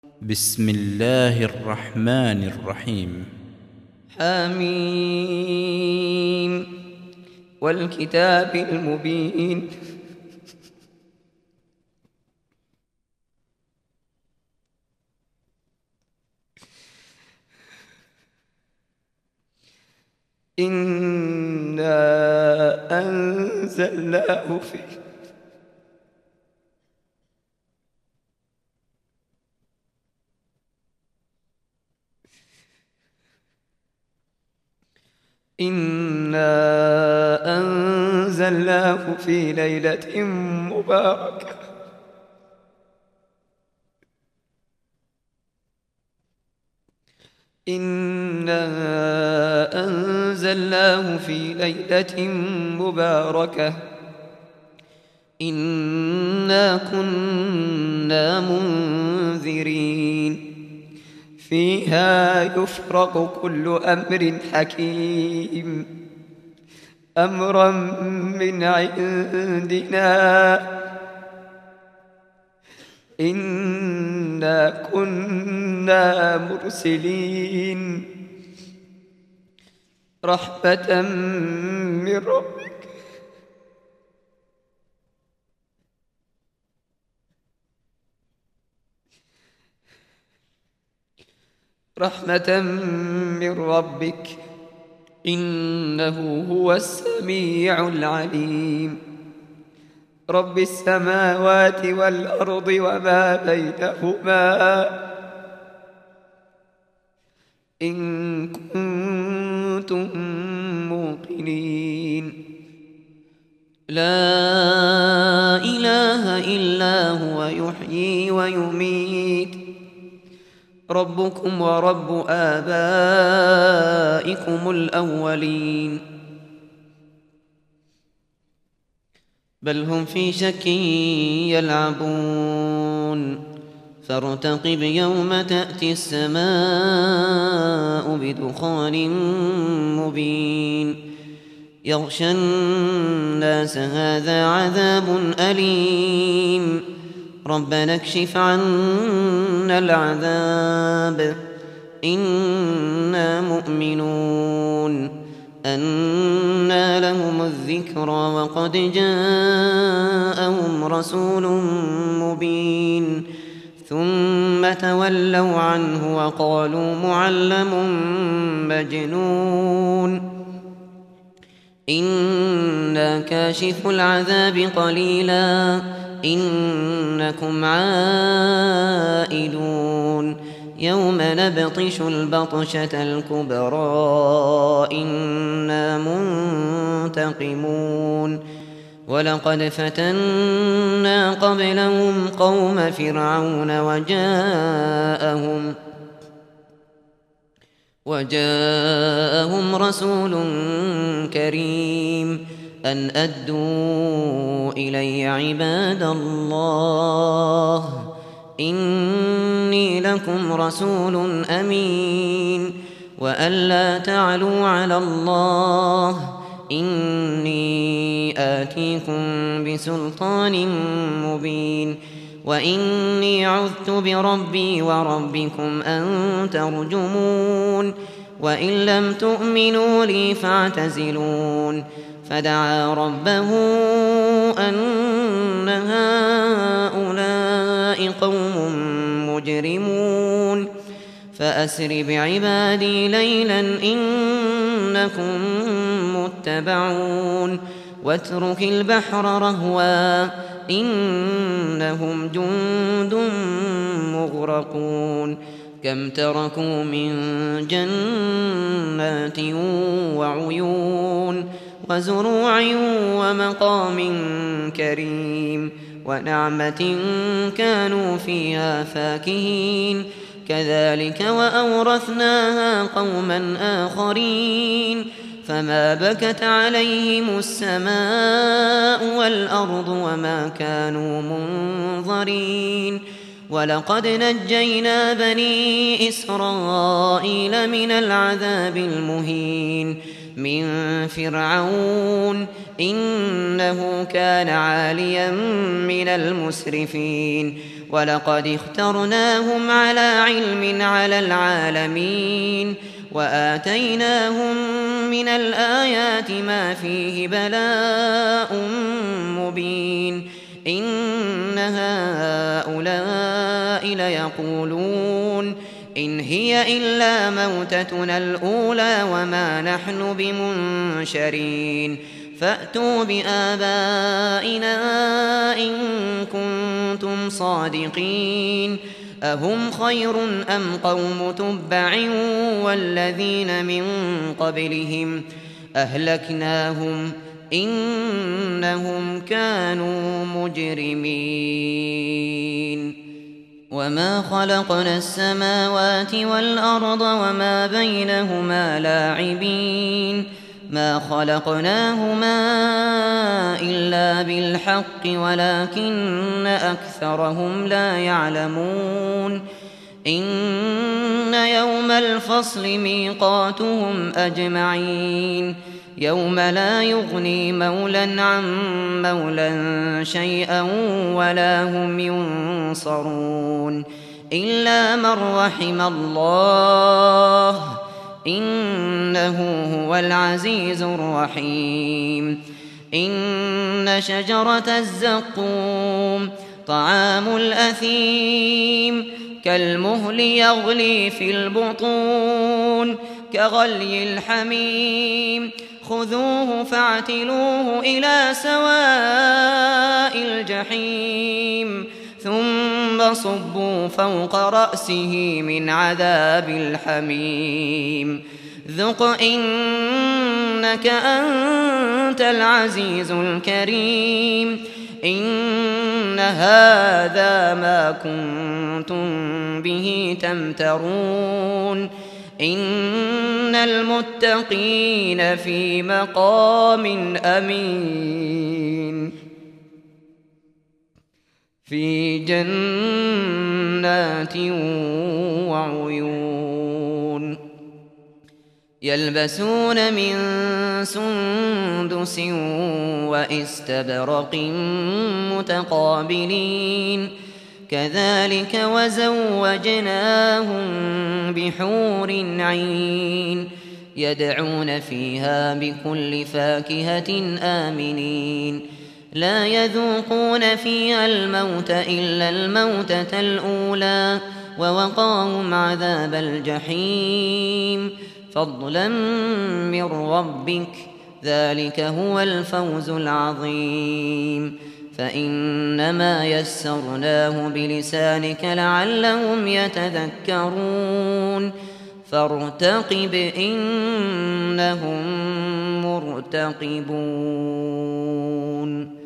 بسم الله الرحمن الرحيم. حميم والكتاب المبين. إنا أنزلناه في ليلة مباركة. إنا أنزلناه في ليلة مباركة إنا كنا منذرين فيها يفرق كل أمر حكيم أمرا من عندنا إنا كنا مرسلين رحمة من ربك إنه هو السميع العليم رب السماوات والأرض وما بينهما إن كنتم موقنين. لا إله إلا هو يحيي ويميت ربكم ورب آبائكم الأولين بل هم في شك يلعبون فارتقب يوم تأتي السماء بدخان مبين يغشى الناس هذا عذاب أليم ربنا اكشف عنا العذاب إنا مؤمنون أنى لهم الذكرى وقد جاءهم رسول مبين ثم تولوا عنه وقالوا معلم مجنون إنا كاشف العذاب قليلا إنكم عائدون يوم نبطش البطشة الكبرى إنا منتقمون ولقد فتنا قبلهم قوم فرعون وجاءهم رسول كريم أن أدوا إلي عباد الله إني لكم رسول أمين وأن لا تعلوا على الله إني آتيكم بسلطان مبين وإني عذت بربي وربكم أن ترجمون وإن لم تؤمنوا لي فاعتزلون فدعا ربه أن هؤلاء قوم مجرمون فأسر بعبادي ليلا إنكم متبعون واترك البحر رهوا إنهم جند مغرقون كم تركوا من جنات وعيون وزروع ومقام كريم ونعمة كانوا فيها فاكهين كذلك وأورثناها قوما آخرين فما بكت عليهم السماء والأرض وما كانوا منظرين ولقد نجينا بني إسرائيل من العذاب المهين من فرعون إنه كان عاليا من المسرفين ولقد اخترناهم على علم على العالمين وآتيناهم من الآيات ما فيه بلاء مبين إن هؤلاء ليقولون إن هي إلا موتتنا الأولى وما نحن بمنشرين فأتوا بآبائنا إن كنتم صادقين أهم خير أم قوم تبع والذين من قبلهم أهلكناهم إنهم كانوا مجرمين وما خلقنا السماوات والأرض وما بينهما لاعبين ما خلقناهما إلا بالحق ولكن أكثرهم لا يعلمون إن يوم الفصل ميقاتهم أجمعين يوم لا يغني مولى عن مولى شيئا ولا هم ينصرون إلا من رحم الله إنه هو العزيز الرحيم إن شجرة الزقوم طعام الأثيم كالمهل يغلي في البطون كغلي الحميم خذوه فاعتلوه إلى سواء الجحيم ثم صبوا فوق رأسه من عذاب الحميم ذق إنك أنت العزيز الكريم إن هذا ما كنتم به تمترون إن المتقين في مقام أمين في جنات وعيون يلبسون من سندس وإستبرق متقابلين كذلك وزوجناهم بحور عين يدعون فيها بكل فاكهة آمنين لا يذوقون فيها الموت إلا الموتة الأولى ووقاهم عذاب الجحيم فضلا من ربك ذلك هو الفوز العظيم فإنما يسرناه بلسانك لعلهم يتذكرون فارتقب إنهم مرتقبون